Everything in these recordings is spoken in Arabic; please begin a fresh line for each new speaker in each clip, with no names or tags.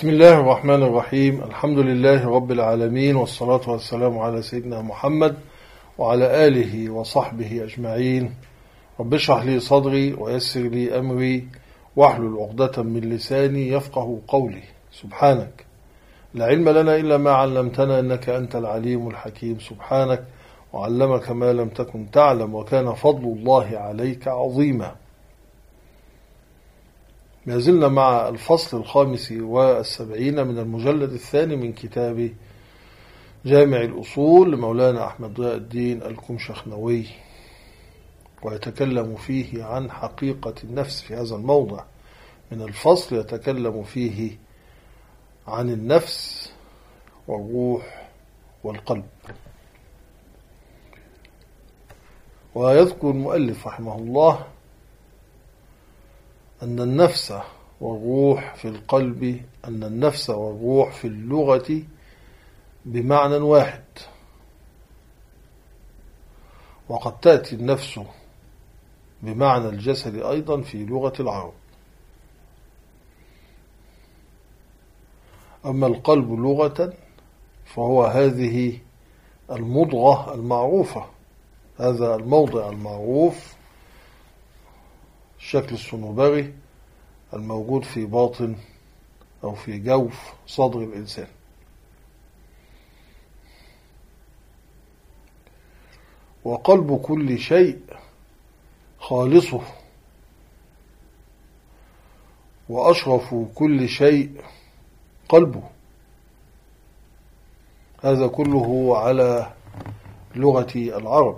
بسم الله الرحمن الرحيم. الحمد لله رب العالمين، والصلاة والسلام على سيدنا محمد وعلى آله وصحبه أجمعين. رب اشرح لي صدري ويسر لي أمري واحلل عقدة من لساني يفقه قولي. سبحانك لا علم لنا إلا ما علمتنا إنك أنت العليم الحكيم. سبحانك وعلمك ما لم تكن تعلم وكان فضل الله عليك عظيما. ما زلنا مع الفصل 75 من المجلد الثاني من كتاب جامع الأصول لمولانا أحمد ضياء الدين الكمشخنوي، ويتكلم فيه عن حقيقة النفس. في هذا الموضع من الفصل يتكلم فيه عن النفس والروح والقلب. ويذكر المؤلف رحمه الله أن النفس والروح في القلب، أن النفس والروح في اللغة بمعنى واحد، وقد تأتي النفس بمعنى الجسد أيضا في لغة العرب. أما القلب لغة فهو هذه المضغة المعروفة، هذا الموضع المعروف، الشكل الصنوبري الموجود في باطن أو في جوف صدر الإنسان. وقلب كل شيء خالصه، وأشرف كل شيء قلبه. هذا كله على لغة العرب.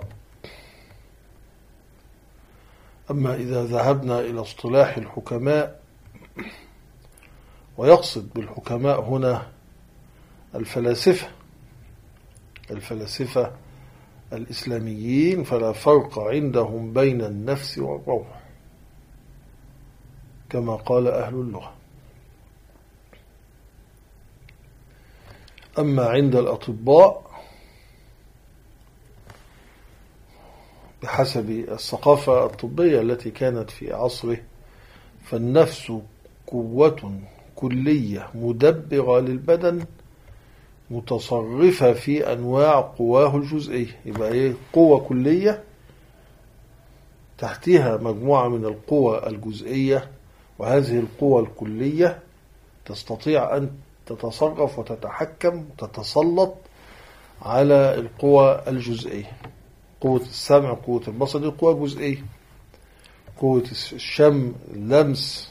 أما إذا ذهبنا إلى اصطلاح الحكماء، ويقصد بالحكماء هنا الفلاسفة الإسلاميين، فلا فرق عندهم بين النفس والروح كما قال أهل اللغة. أما عند الأطباء بحسب الثقافة الطبية التي كانت في عصره، فالنفس قوة كلية مدبرة للبدن متصرفة في أنواع قواه الجزئية. يبقى إيه؟ قوة كلية تحتها مجموعة من القوى الجزئية، وهذه القوة الكلية تستطيع أن تتصرف وتتحكم وتتسلط على القوى الجزئية. قوة السمع، قوة البصر، دي قوة جزئية. قوة الشم، اللمس،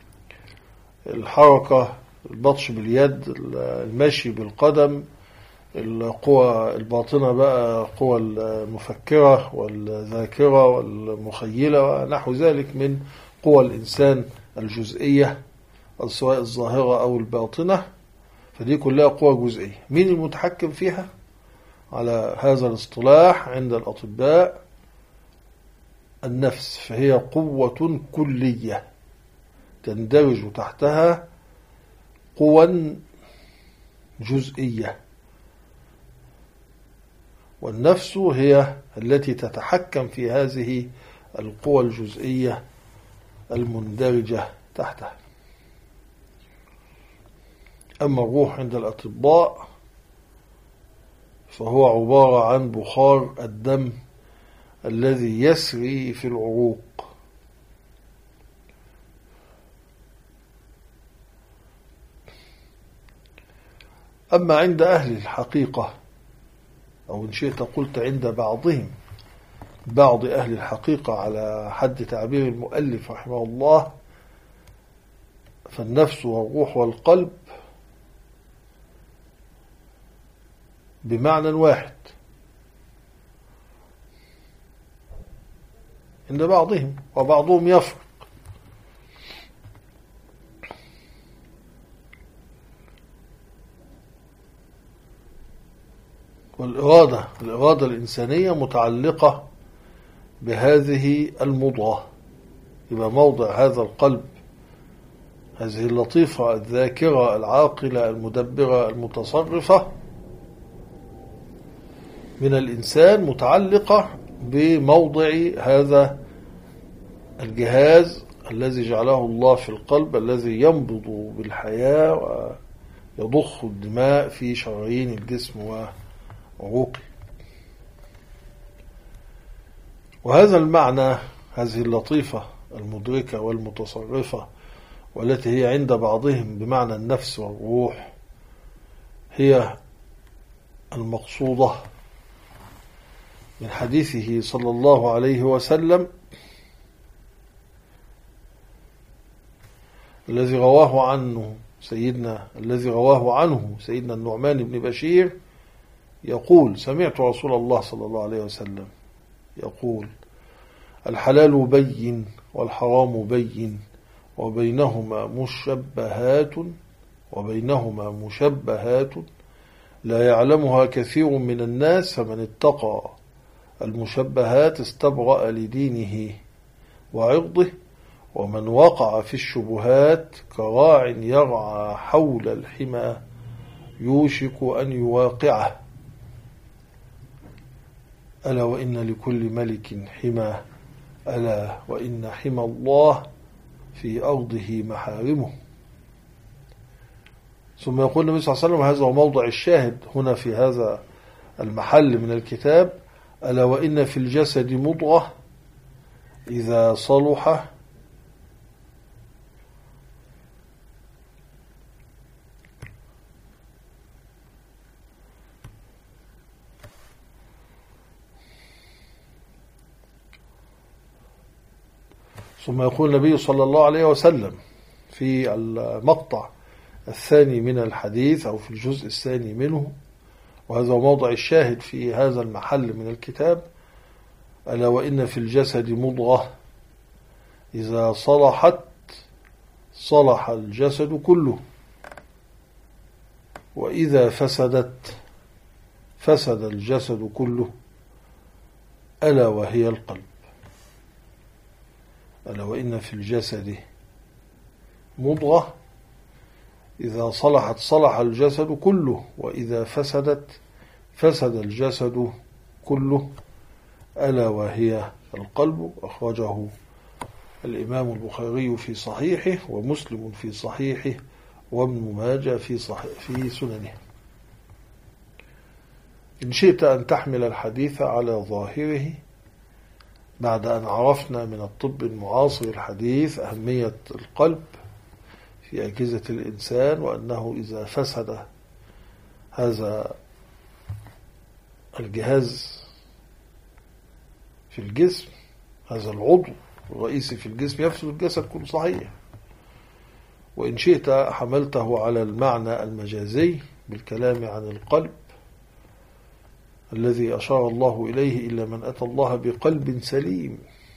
الحركة، البطش باليد، المشي بالقدم. القوى الباطنة بقى قوى المفكرة والذاكرة والمخيلة ونحو ذلك من قوى الإنسان الجزئية، سواء الظاهرة أو الباطنة. فدي كلها قوى جزئية. مين المتحكم فيها؟ على هذا الاصطلاح عند الأطباء النفس، فهي قوة كلية تندرج تحتها قوى جزئية، والنفس هي التي تتحكم في هذه القوى الجزئية المندرجة تحتها. أما الروح عند الأطباء فهو عبارة عن بخار الدم الذي يسري في العروق. أما عند أهل الحقيقة، أو إن شئت قلت عند بعض أهل الحقيقة على حد تعبير المؤلف رحمه الله، فالنفس والروح والقلب بمعنى واحد عند بعضهم، وبعضهم يفرق. والإرادة الإنسانية متعلقة بهذه المضغة. يبقى موضع هذا القلب، هذه اللطيفة الذاكرة العاقلة المدبرة المتصرفة من الإنسان، متعلقة بموضع هذا الجهاز الذي جعله الله في القلب، الذي ينبض بالحياة ويضخ الدماء في شرايين الجسم وعروقه. وهذا المعنى، هذه اللطيفة المدركة والمتصرفة والتي هي عند بعضهم بمعنى النفس والروح، هي المقصودة من حديثه صلى الله عليه وسلم الذي رواه عنه سيدنا النعمان بن بشير يقول: سمعت رسول الله صلى الله عليه وسلم يقول: الحلال بين والحرام بين وبينهما مشبهات لا يعلمها كثير من الناس، فمن اتقى المشبهات استبرأ لدينه وعرضه، ومن وقع في الشبهات كراع يرعى حول الحمى يوشك أن يواقعه، ألا وإن لكل ملك حمى، ألا وإن حمى الله في أرضه محارمه. ثم يقول النبي صلى الله عليه وسلم، هذا هو موضع الشاهد هنا في هذا المحل من الكتاب: ألا وإن في الجسد مضغة إذا صلح ثم يقول النبي صلى الله عليه وسلم في المقطع الثاني من الحديث أو في الجزء الثاني منه، وهذا هو موضع الشاهد في هذا المحل من الكتاب: ألا وإن في الجسد مضغة إذا صلحت صلح الجسد كله، وإذا فسدت فسد الجسد كله، ألا وهي القلب. ألا وإن في الجسد مضغة إذا صلحت صلح الجسد كله، وإذا فسدت فسد الجسد كله، ألا وهي القلب. أخرجه الإمام البخاري في صحيحه، ومسلم في صحيحه، وابن ماجه في سننه. إن شئت أن تحمل الحديث على ظاهره بعد أن عرفنا من الطب المعاصر الحديث أهمية القلب في أجهزة الإنسان، وأنه إذا فسد هذا الجهاز في الجسم، هذا العضو الرئيسي في الجسم، يفسد الجسد كله صحيح. وإن شئت حملته على المعنى المجازي بالكلام عن القلب الذي أشار الله إليه: إلا من أتى الله بقلب سليم،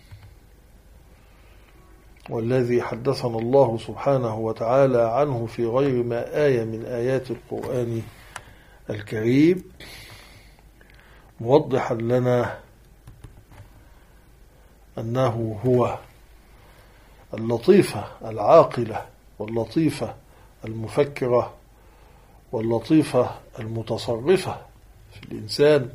والذي حدثنا الله سبحانه وتعالى عنه في غير ما آية من آيات القرآن الكريم، موضحا لنا أنه هو اللطيفة العاقلة واللطيفة المفكرة واللطيفة المتصرفة في الإنسان.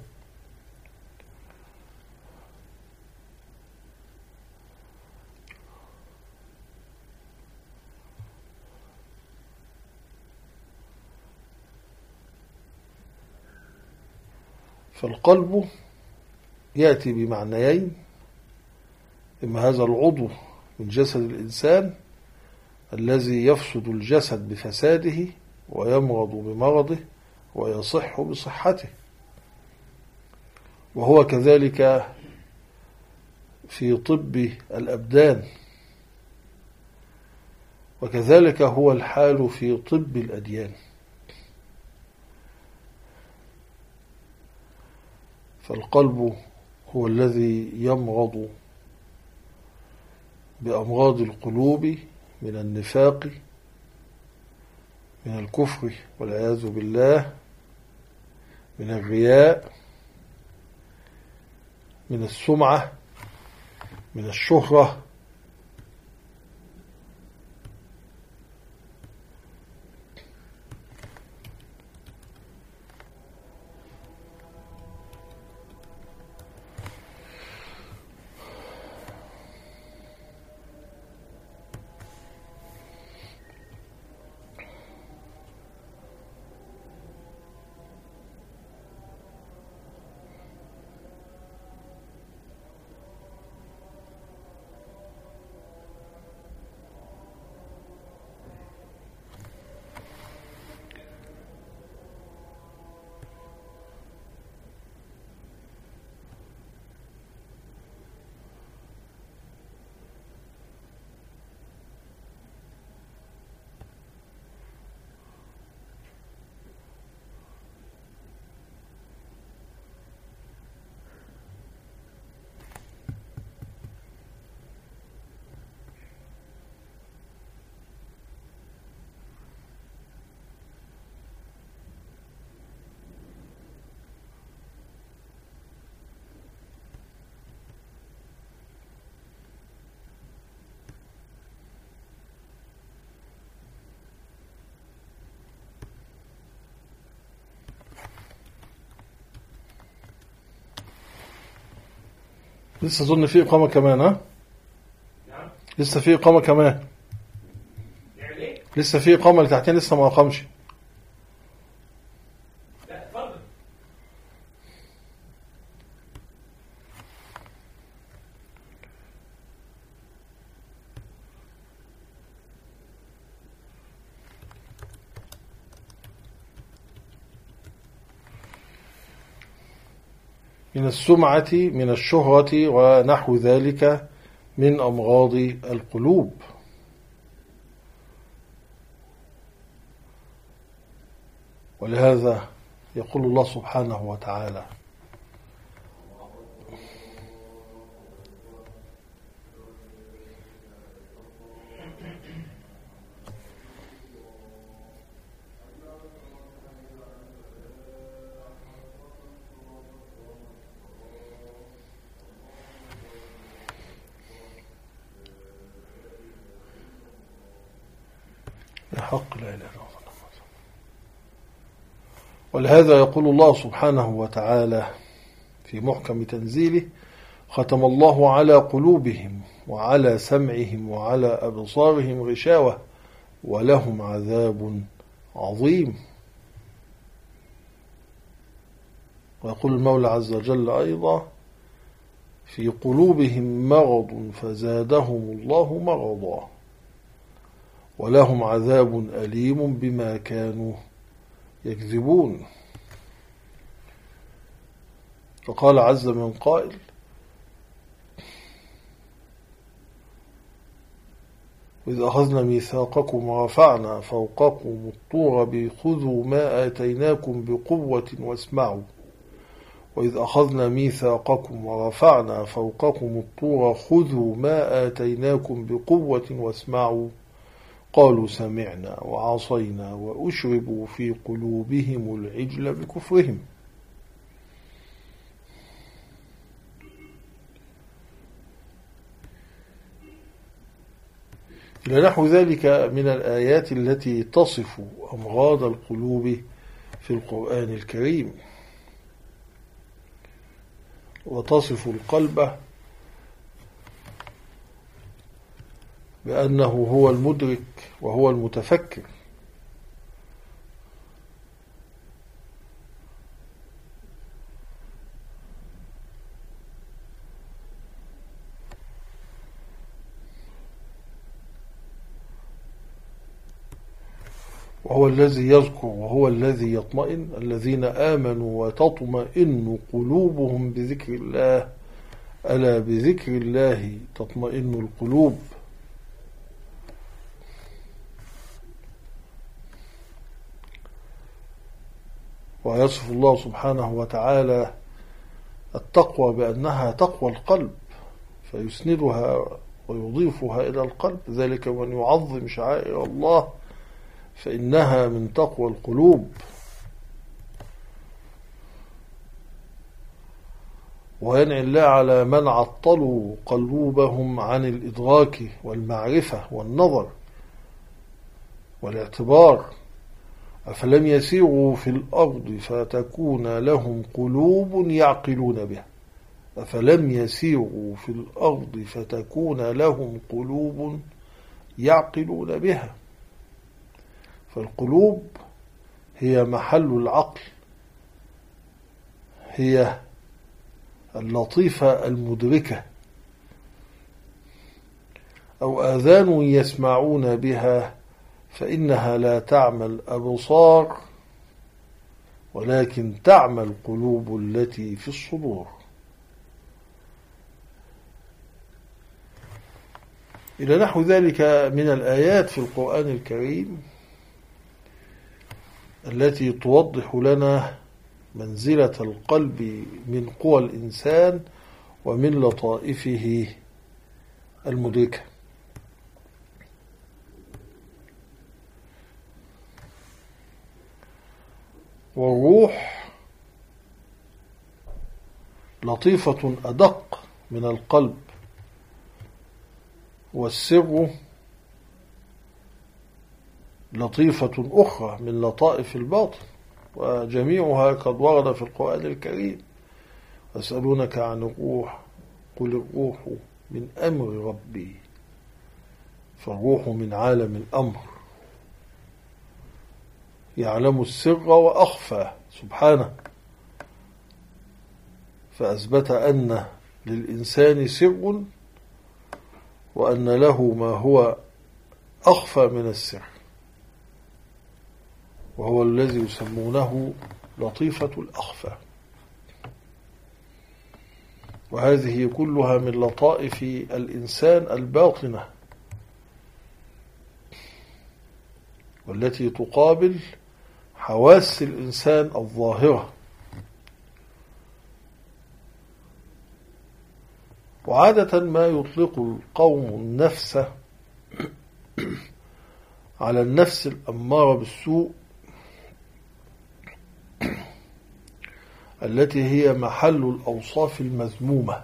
فالقلب يأتي بمعنيين: إما هذا العضو من جسد الإنسان الذي يفسد الجسد بفساده ويمرض بمرضه ويصح بصحته، وهو كذلك في طب الأبدان، وكذلك هو الحال في طب الأديان. فالقلب هو الذي يمرض بأمراض القلوب من النفاق، من الكفر والعياذ بالله، من الرياء، من السمعة، من الشهرة، لسه أظن في إقامة كمان. ها؟
نعم.
لسه في إقامة كمان.
نعمل ايه؟
لسه في إقامة اللي تحتين لسه ما أقامش.
لا اتفضل.
من السمعة من الشهرة ونحو ذلك من أمراض القلوب. ولهذا يقول الله سبحانه وتعالى: حق لا إله إلا الله. ولهذا يقول الله سبحانه وتعالى في محكم تنزيله: ختم الله على قلوبهم وعلى سمعهم وعلى أبصارهم غشاوة ولهم عذاب عظيم. ويقول المولى عز وجل أيضا: في قلوبهم مرض فزادهم الله مرضا ولهم عذاب أليم بما كانوا يكذبون. فقال عز من قائل: وإذ أخذنا ميثاقكم ورفعنا فوقكم الطور خذوا ما آتيناكم بقوة واسمعوا. وإذ أخذنا ميثاقكم ورفعنا فوقكم الطور خذوا ما آتيناكم بقوة واسمعوا. قالوا سمعنا وعصينا وأشربوا في قلوبهم العجل بكفرهم. إلى نحو ذلك من الآيات التي تصف أمراض القلوب في القرآن الكريم، وتصف القلب بأنه هو المدرك وهو المتفكر. وهو الذي يذكر وهو الذي يطمئن. الذين آمنوا وتطمئن قلوبهم بذكر الله ألا بذكر الله تطمئن القلوب. ويصف الله سبحانه وتعالى التقوى بأنها تقوى القلب، فيسندها ويضيفها إلى القلب: ذلك من يعظم شعائر الله فإنها من تقوى القلوب. وينعي الله على من عطلوا قلوبهم عن الإدراك والمعرفة والنظر والاعتبار: أفلم يسيروا في الأرض فتكون لهم قلوب يعقلون بها. أفلم يسيروا في الأرض فتكون لهم قلوب يعقلون بها. فالقلوب هي محل العقل، هي اللطيفة المدركة، أو آذان يسمعون بها، فإنها لا تعمى الأبصار ولكن تعمى القلوب التي في الصدور. إلى نحو ذلك من الآيات في القرآن الكريم التي توضح لنا منزلة القلب من قوى الإنسان ومن لطائفه المدركة. والروح لطيفة أدق من القلب، والسر لطيفة أخرى من لطائف الباطن، وجميعها قد ورد في القرآن الكريم: يسألونك عن الروح قل الروح من أمر ربي، فالروح من عالم الأمر، يعلم السر وأخفى سبحانه، فأثبت أن للإنسان سر وأن له ما هو أخفى من السر، وهو الذي يسمونه لطيفة الأخفى. وهذه كلها من لطائف الإنسان الباطنة، والتي تقابل حواس الإنسان الظاهرة. وعادة ما يطلق القوم النفس على النفس الأمارة بالسوء، التي هي محل الأوصاف المذمومة،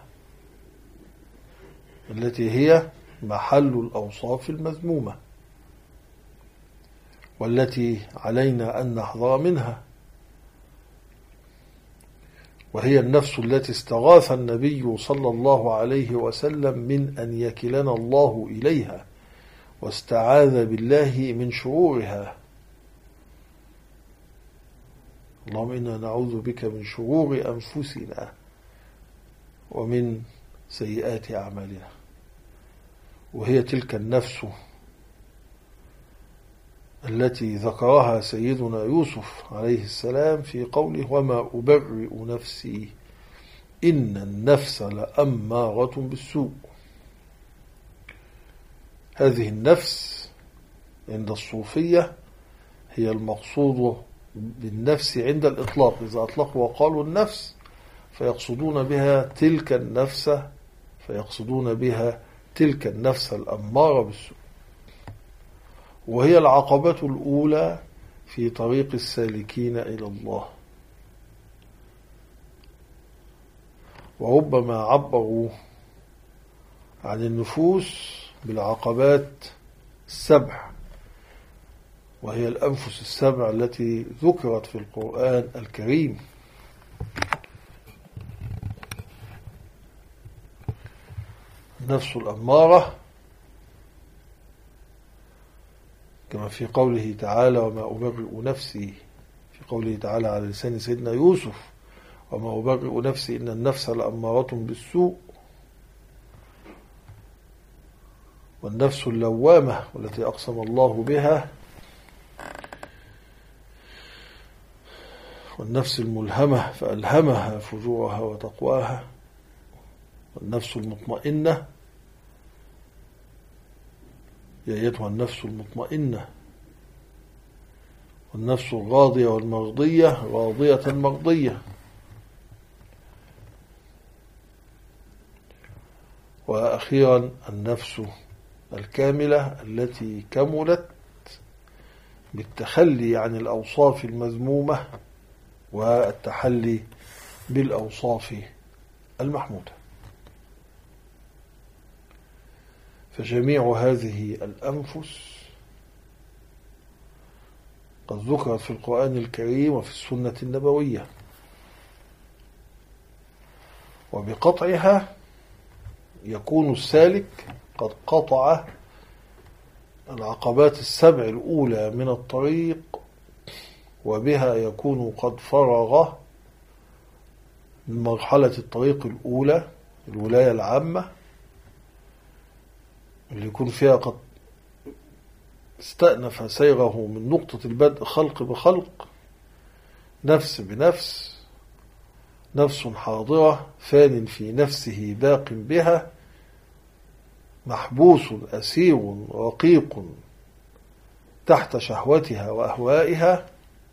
والتي علينا أن نحذر منها، وهي النفس التي استغاث النبي صلى الله عليه وسلم من أن يكلنا الله إليها، واستعاذ بالله من شرورها. اللهم إنا نعوذ بك من شرور أنفسنا ومن سيئات أعمالنا. وهي تلك النفس التي ذكرها سيدنا يوسف عليه السلام في قوله وما أبرئ نفسي إن النفس لأمارة بالسوء. هذه النفس عند الصوفية هي المقصود بالنفس عند الإطلاق. إذا أطلقوا وقالوا النفس فيقصدون بها تلك النفس الأمارة بالسوء، وهي العقبة الأولى في طريق السالكين إلى الله. وربما عبروا عن النفوس بالعقبات السبع، وهي الأنفس السبع التي ذكرت في القرآن الكريم. النفس الأمارة كما في قوله تعالى وما أبرئ نفسي، في قوله تعالى على لسان سيدنا يوسف وما أبرئ نفسي إن النفس لأمارة بالسوء. والنفس اللوامة والتي أقسم الله بها، والنفس الملهمة فألهمها فجورها وتقواها، والنفس المطمئنة يا أيتها النفس المطمئنة، والنفس الراضية والمرضية راضية مرضية. وأخيرا النفس الكاملة التي كملت بالتخلي عن الأوصاف المذمومة والتحلي بالأوصاف المحمودة. فجميع هذه الأنفس قد ذكرت في القرآن الكريم وفي السنة النبوية، وبقطعها يكون السالك قد قطع العقبات السبع الأولى من الطريق، وبها يكون قد فرغ من مرحلة الطريق الأولى الولاية العامة، اللي يكون فيها قد استأنف سيره من نقطة البدء خلق بخلق، نفس بنفس، نفس حاضرة فان في نفسه باق بها، محبوس أسير رقيق تحت شهوتها وأهوائها،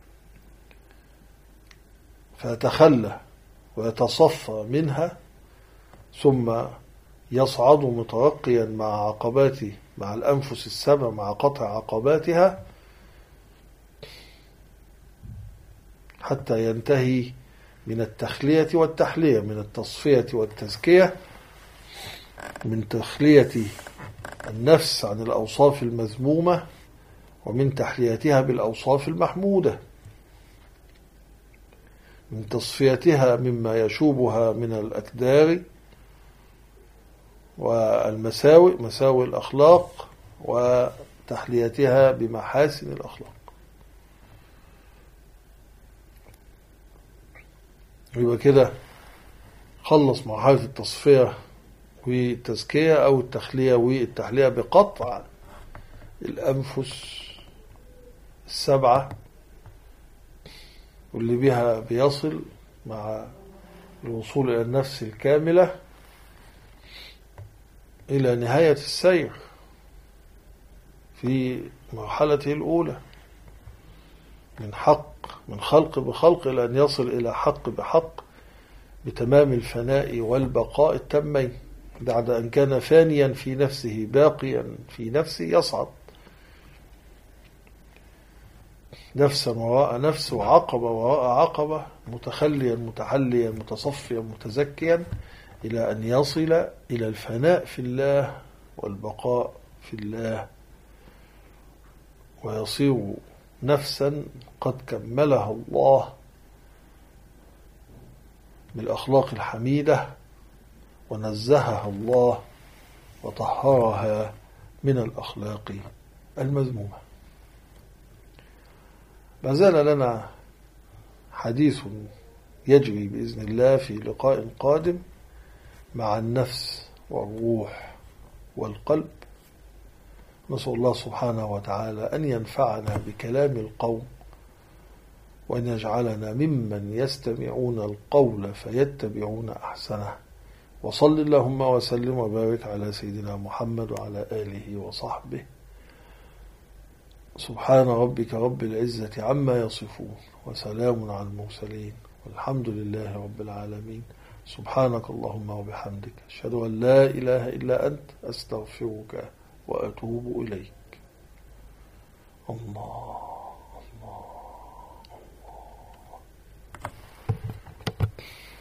فيتخلى ويتصفى منها، ثم يصعد مترقيا مع الأنفس السبع مع قطع عقباتها، حتى ينتهي من التخلية والتحلية، من التصفية والتزكية، من تخلية النفس عن الأوصاف المذمومة ومن تحليتها بالأوصاف المحمودة، من تصفيتها مما يشوبها من الأكدار والمساوئ مساوئ الأخلاق وتحليتها بمحاسن الأخلاق. يبقى كده خلص مرحلة التصفية والتزكية أو التخلية والتحلية بقطع الأنفس السبعة، واللي بها بيصل مع الوصول إلى النفس الكاملة إلى نهاية السير في مرحلته الأولى من خلق بخلق إلى أن يصل إلى حق بحق بتمام الفناء والبقاء التامين، بعد أن كان فانيا في نفسه باقيا في نفسه يصعد نفسا وراء نفس وعقبة وراء عقبة، متخليا متحليا متصفيا متزكيا، إلى أن يصل إلى الفناء في الله والبقاء في الله، ويصير نفسا قد كملها الله بالأخلاق الحميدة، ونزهها الله وطهرها من الأخلاق المذمومة. ما زال لنا حديث يجري بإذن الله في لقاء قادم مع النفس والروح والقلب. نسأل الله سبحانه وتعالى أن ينفعنا بكلام القوم، وأن يجعلنا ممن يستمعون القول فيتبعون أحسنه. وصل اللهم وسلم وبارك على سيدنا محمد وعلى آله وصحبه. سبحان ربك رب العزة عما يصفون، وسلام على المرسلين، والحمد لله رب العالمين. سبحانك اللهم وبحمدك، أشهد أن لا إله إلا أنت، أستغفرك وأتوب إليك. الله الله.